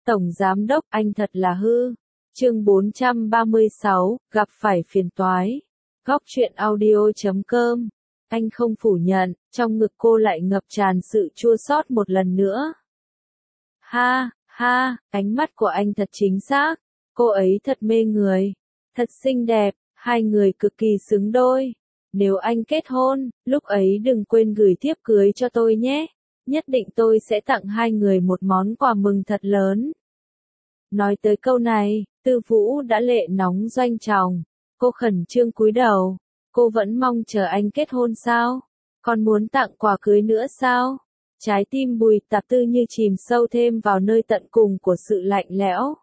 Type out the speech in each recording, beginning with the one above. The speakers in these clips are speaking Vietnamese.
Tổng Giám Đốc, anh thật là hư. Chương 436, gặp phải phiền toái. Góc truyện audio.com. Anh không phủ nhận, trong ngực cô lại ngập tràn sự chua xót một lần nữa. Ha, ha, ánh mắt của anh thật chính xác. Cô ấy thật mê người. Thật xinh đẹp, hai người cực kỳ xứng đôi. Nếu anh kết hôn, lúc ấy đừng quên gửi thiếp cưới cho tôi nhé. Nhất định tôi sẽ tặng hai người một món quà mừng thật lớn. Nói tới câu này, Tư Vũ đã lệ nóng doanh tròng. Cô khẩn trương cúi đầu. Cô vẫn mong chờ anh kết hôn sao? Còn muốn tặng quà cưới nữa sao? Trái tim Bùi Tạp Tư như chìm sâu thêm vào nơi tận cùng của sự lạnh lẽo.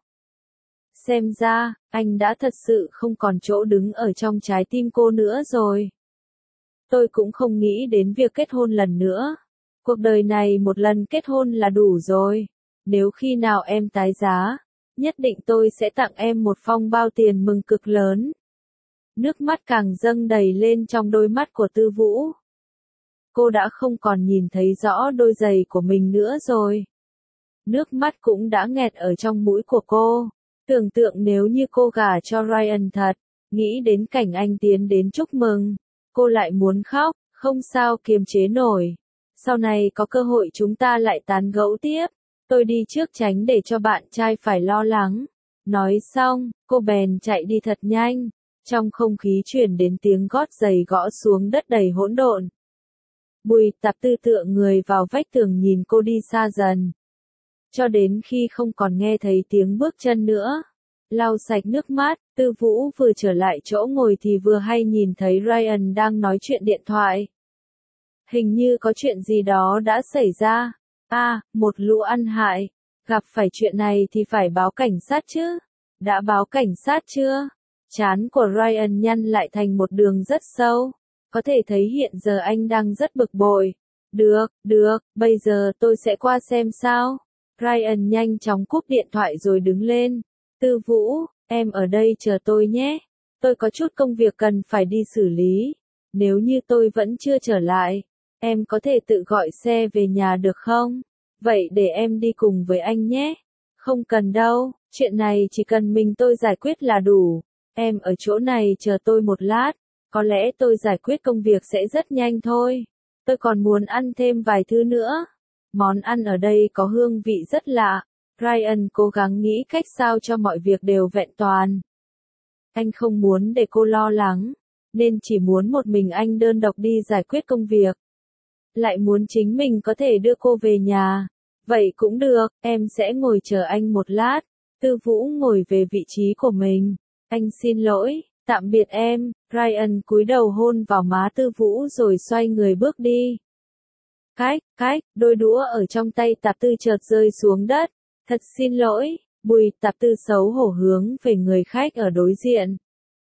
Xem ra, anh đã thật sự không còn chỗ đứng ở trong trái tim cô nữa rồi. Tôi cũng không nghĩ đến việc kết hôn lần nữa. Cuộc đời này một lần kết hôn là đủ rồi. Nếu khi nào em tái giá, nhất định tôi sẽ tặng em một phong bao tiền mừng cực lớn. Nước mắt càng dâng đầy lên trong đôi mắt của Tư Vũ. Cô đã không còn nhìn thấy rõ đôi giày của mình nữa rồi. Nước mắt cũng đã nghẹt ở trong mũi của cô. Tưởng tượng nếu như cô gả cho Ryan thật, nghĩ đến cảnh anh tiến đến chúc mừng, cô lại muốn khóc, không sao kiềm chế nổi. Sau này có cơ hội chúng ta lại tán gẫu tiếp. Tôi đi trước tránh để cho bạn trai phải lo lắng. Nói xong, cô bèn chạy đi thật nhanh. Trong không khí truyền đến tiếng gót giày gõ xuống đất đầy hỗn độn. Bùi Tạp Tư tựa người vào vách tường nhìn cô đi xa dần. Cho đến khi không còn nghe thấy tiếng bước chân nữa. Lau sạch nước mắt, Tư Vũ vừa trở lại chỗ ngồi thì vừa hay nhìn thấy Ryan đang nói chuyện điện thoại. Hình như có chuyện gì đó đã xảy ra. Một lũ ăn hại. Gặp phải chuyện này thì phải báo cảnh sát chứ. Đã báo cảnh sát chưa? Trán của Ryan nhăn lại thành một đường rất sâu. Có thể thấy hiện giờ anh đang rất bực bội. Được, bây giờ tôi sẽ qua xem sao. Ryan nhanh chóng cúp điện thoại rồi đứng lên. Tư Vũ, em ở đây chờ tôi nhé. Tôi có chút công việc cần phải đi xử lý. Nếu như tôi vẫn chưa trở lại, em có thể tự gọi xe về nhà được không? Vậy để em đi cùng với anh nhé. Không cần đâu, chuyện này chỉ cần mình tôi giải quyết là đủ. Em ở chỗ này chờ tôi một lát. Có lẽ tôi giải quyết công việc sẽ rất nhanh thôi. Tôi còn muốn ăn thêm vài thứ nữa. Món ăn ở đây có hương vị rất lạ. Ryan cố gắng nghĩ cách sao cho mọi việc đều vẹn toàn. Anh không muốn để cô lo lắng, nên chỉ muốn một mình anh đơn độc đi giải quyết công việc. Lại muốn chính mình có thể đưa cô về nhà. Vậy cũng được, em sẽ ngồi chờ anh một lát. Tư Vũ ngồi về vị trí của mình. Anh xin lỗi, tạm biệt em. Ryan cúi đầu hôn vào má Tư Vũ rồi xoay người bước đi. Cách, đôi đũa ở trong tay Tạp Tư chợt rơi xuống đất. Thật xin lỗi, Bùi Tạp Tư xấu hổ hướng về người khách ở đối diện.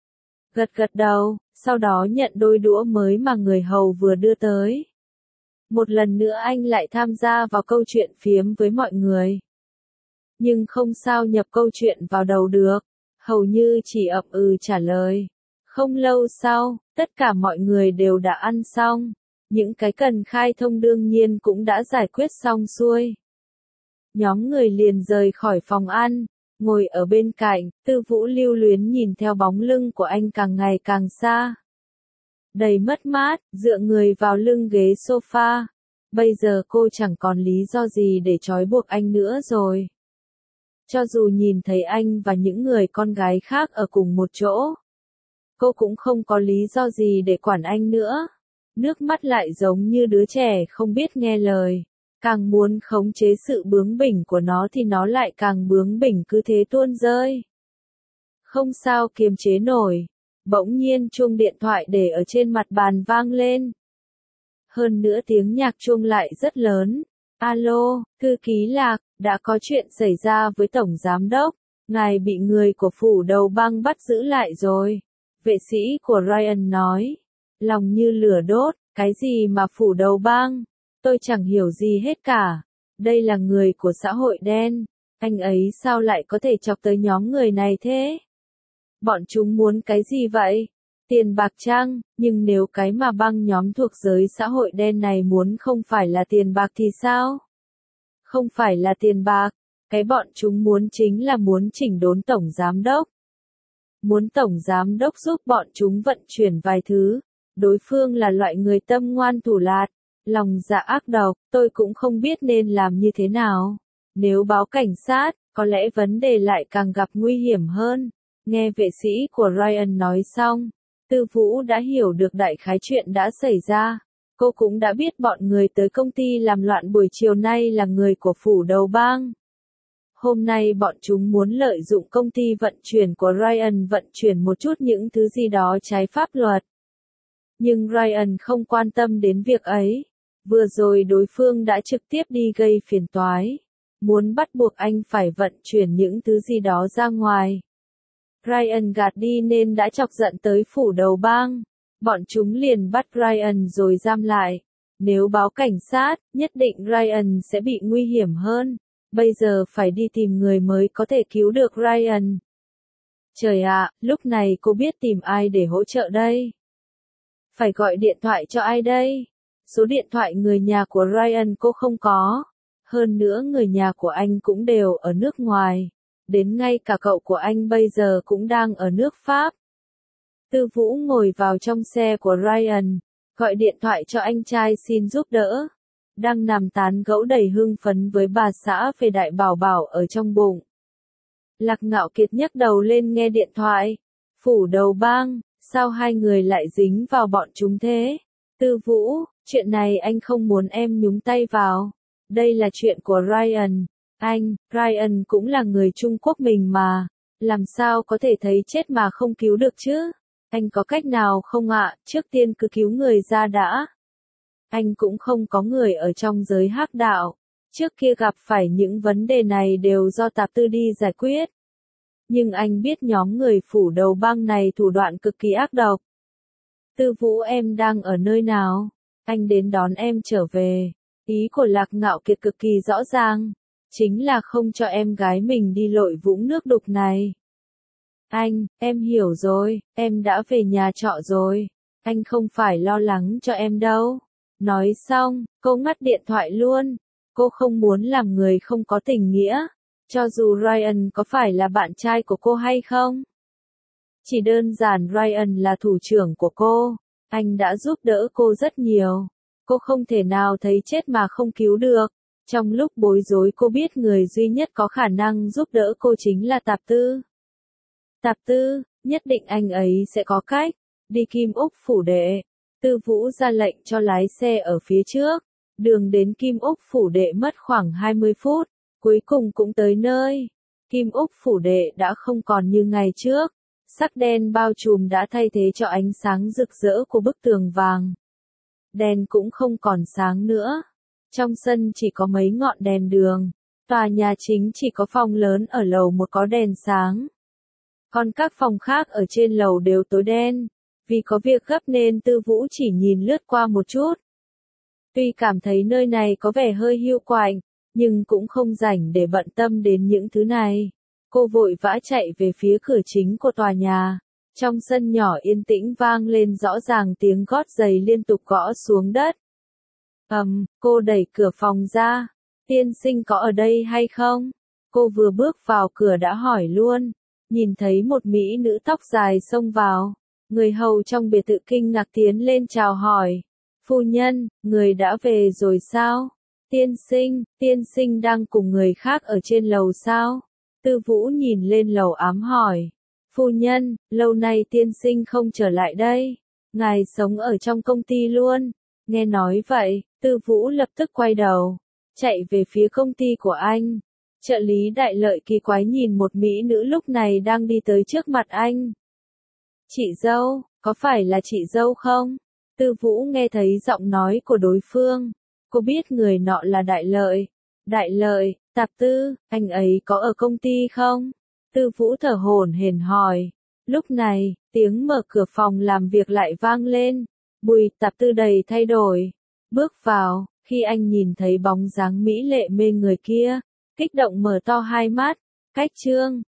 Gật đầu, sau đó nhận đôi đũa mới mà người hầu vừa đưa tới. Một lần nữa anh lại tham gia vào câu chuyện phiếm với mọi người. Nhưng không sao nhập câu chuyện vào đầu được, hầu như chỉ ậm ừ trả lời. Không lâu sau, tất cả mọi người đều đã ăn xong. Những cái cần khai thông đương nhiên cũng đã giải quyết xong xuôi. Nhóm người liền rời khỏi phòng ăn, ngồi ở bên cạnh, Tư Vũ lưu luyến nhìn theo bóng lưng của anh càng ngày càng xa. Đầy mất mát, dựa người vào lưng ghế sofa. Bây giờ cô chẳng còn lý do gì để trói buộc anh nữa rồi. Cho dù nhìn thấy anh và những người con gái khác ở cùng một chỗ, cô cũng không có lý do gì để quản anh nữa. Nước mắt lại giống như đứa trẻ không biết nghe lời. Càng muốn khống chế sự bướng bỉnh của nó thì nó lại càng bướng bỉnh cứ thế tuôn rơi. Không sao kiềm chế nổi. Bỗng nhiên chuông điện thoại để ở trên mặt bàn vang lên. Hơn nữa tiếng nhạc chuông lại rất lớn. Alo, thư ký Lạc, đã có chuyện xảy ra với Tổng Giám Đốc. Ngài bị người của phủ đầu bang bắt giữ lại rồi. Vệ sĩ của Ryan nói. Lòng như lửa đốt, cái gì mà phủ đầu bang? Tôi chẳng hiểu gì hết cả. Đây là người của xã hội đen. Anh ấy sao lại có thể chọc tới nhóm người này thế? Bọn chúng muốn cái gì vậy? Tiền bạc chăng? Nhưng nếu cái mà băng nhóm thuộc giới xã hội đen này muốn không phải là tiền bạc thì sao? Không phải là tiền bạc. Cái bọn chúng muốn chính là muốn chỉnh đốn tổng giám đốc. Muốn tổng giám đốc giúp bọn chúng vận chuyển vài thứ. Đối phương là loại người tâm ngoan thủ lạt, lòng dạ ác độc, tôi cũng không biết nên làm như thế nào. Nếu báo cảnh sát, có lẽ vấn đề lại càng gặp nguy hiểm hơn. Nghe vệ sĩ của Ryan nói xong, Tư Vũ đã hiểu được đại khái chuyện đã xảy ra. Cô cũng đã biết bọn người tới công ty làm loạn buổi chiều nay là người của phủ đầu bang. Hôm nay bọn chúng muốn lợi dụng công ty vận chuyển của Ryan vận chuyển một chút những thứ gì đó trái pháp luật. Nhưng Ryan không quan tâm đến việc ấy. Vừa rồi đối phương đã trực tiếp đi gây phiền toái. Muốn bắt buộc anh phải vận chuyển những thứ gì đó ra ngoài. Ryan gạt đi nên đã chọc giận tới phủ đầu bang. Bọn chúng liền bắt Ryan rồi giam lại. Nếu báo cảnh sát, nhất định Ryan sẽ bị nguy hiểm hơn. Bây giờ phải đi tìm người mới có thể cứu được Ryan. Trời ạ, lúc này cô biết tìm ai để hỗ trợ đây? Phải gọi điện thoại cho ai đây? Số điện thoại người nhà của Ryan cô không có. Hơn nữa người nhà của anh cũng đều ở nước ngoài. Đến ngay cả cậu của anh bây giờ cũng đang ở nước Pháp. Tư Vũ ngồi vào trong xe của Ryan, gọi điện thoại cho anh trai xin giúp đỡ. Đang nằm tán gẫu đầy hưng phấn với bà xã về đại bảo bảo ở trong bụng. Lạc Ngạo Kiệt nhấc đầu lên nghe điện thoại. Phủ đầu bang, sao hai người lại dính vào bọn chúng thế? Tư Vũ, chuyện này anh không muốn em nhúng tay vào. Đây là chuyện của Ryan. Ryan cũng là người Trung Quốc mình mà. Làm sao có thể thấy chết mà không cứu được chứ? Anh có cách nào không ạ? Trước tiên cứ cứu người ra đã. Anh cũng không có người ở trong giới hắc đạo. Trước kia gặp phải những vấn đề này đều do tạp tư đi giải quyết. Nhưng anh biết nhóm người phủ đầu bang này thủ đoạn cực kỳ ác độc. Tư Vũ em đang ở nơi nào? Anh đến đón em trở về. Ý của Lạc Ngạo Kiệt cực kỳ rõ ràng. Chính là không cho em gái mình đi lội vũng nước đục này. Em hiểu rồi, em đã về nhà trọ rồi. Anh không phải lo lắng cho em đâu. Nói xong, cô ngắt điện thoại luôn. Cô không muốn làm người không có tình nghĩa. Cho dù Ryan có phải là bạn trai của cô hay không. Chỉ đơn giản Ryan là thủ trưởng của cô. Anh đã giúp đỡ cô rất nhiều. Cô không thể nào thấy chết mà không cứu được. Trong lúc bối rối cô biết người duy nhất có khả năng giúp đỡ cô chính là Tạp Tư. Tạp Tư, nhất định anh ấy sẽ có cách. Đi Kim Úc phủ đệ. Tư Vũ ra lệnh cho lái xe ở phía trước. Đường đến Kim Úc phủ đệ mất khoảng 20 phút. Cuối cùng cũng tới nơi. Kim Úc phủ đệ đã không còn như ngày trước. Sắc đen bao trùm đã thay thế cho ánh sáng rực rỡ của bức tường vàng. Đèn cũng không còn sáng nữa. Trong sân chỉ có mấy ngọn đèn đường. Tòa nhà chính chỉ có phòng lớn ở lầu một có đèn sáng. Còn các phòng khác ở trên lầu đều tối đen. Vì có việc gấp nên Tư Vũ chỉ nhìn lướt qua một chút. Tuy cảm thấy nơi này có vẻ hơi hiu quạnh, nhưng cũng không rảnh để bận tâm đến những thứ này. Cô vội vã chạy về phía cửa chính của tòa nhà. Trong sân nhỏ yên tĩnh vang lên rõ ràng tiếng gót giày liên tục gõ xuống đất. Cô đẩy cửa phòng ra. Tiên sinh có ở đây hay không? Cô vừa bước vào cửa đã hỏi luôn. Nhìn thấy một mỹ nữ tóc dài xông vào. Người hầu trong biệt thự kinh ngạc tiến lên chào hỏi. Phu nhân, người đã về rồi sao? Tiên sinh đang cùng người khác ở trên lầu sao? Tư Vũ nhìn lên lầu ám hỏi. Phu nhân, lâu nay tiên sinh không trở lại đây. Ngài sống ở trong công ty luôn. Nghe nói vậy, Tư Vũ lập tức quay đầu. Chạy về phía công ty của anh. Trợ lý Đại Lợi kỳ quái nhìn một mỹ nữ lúc này đang đi tới trước mặt anh. Chị dâu, có phải là chị dâu không? Tư Vũ nghe thấy giọng nói của đối phương. Cô biết người nọ là Đại Lợi. Đại Lợi, Tạp Tư, anh ấy có ở công ty không? Tư Vũ thở hổn hển hỏi. Lúc này, tiếng mở cửa phòng làm việc lại vang lên. Bùi Tạp Tư đầy thay đổi. Bước vào, khi anh nhìn thấy bóng dáng mỹ lệ mê người kia, kích động mở to hai mắt. Cách chương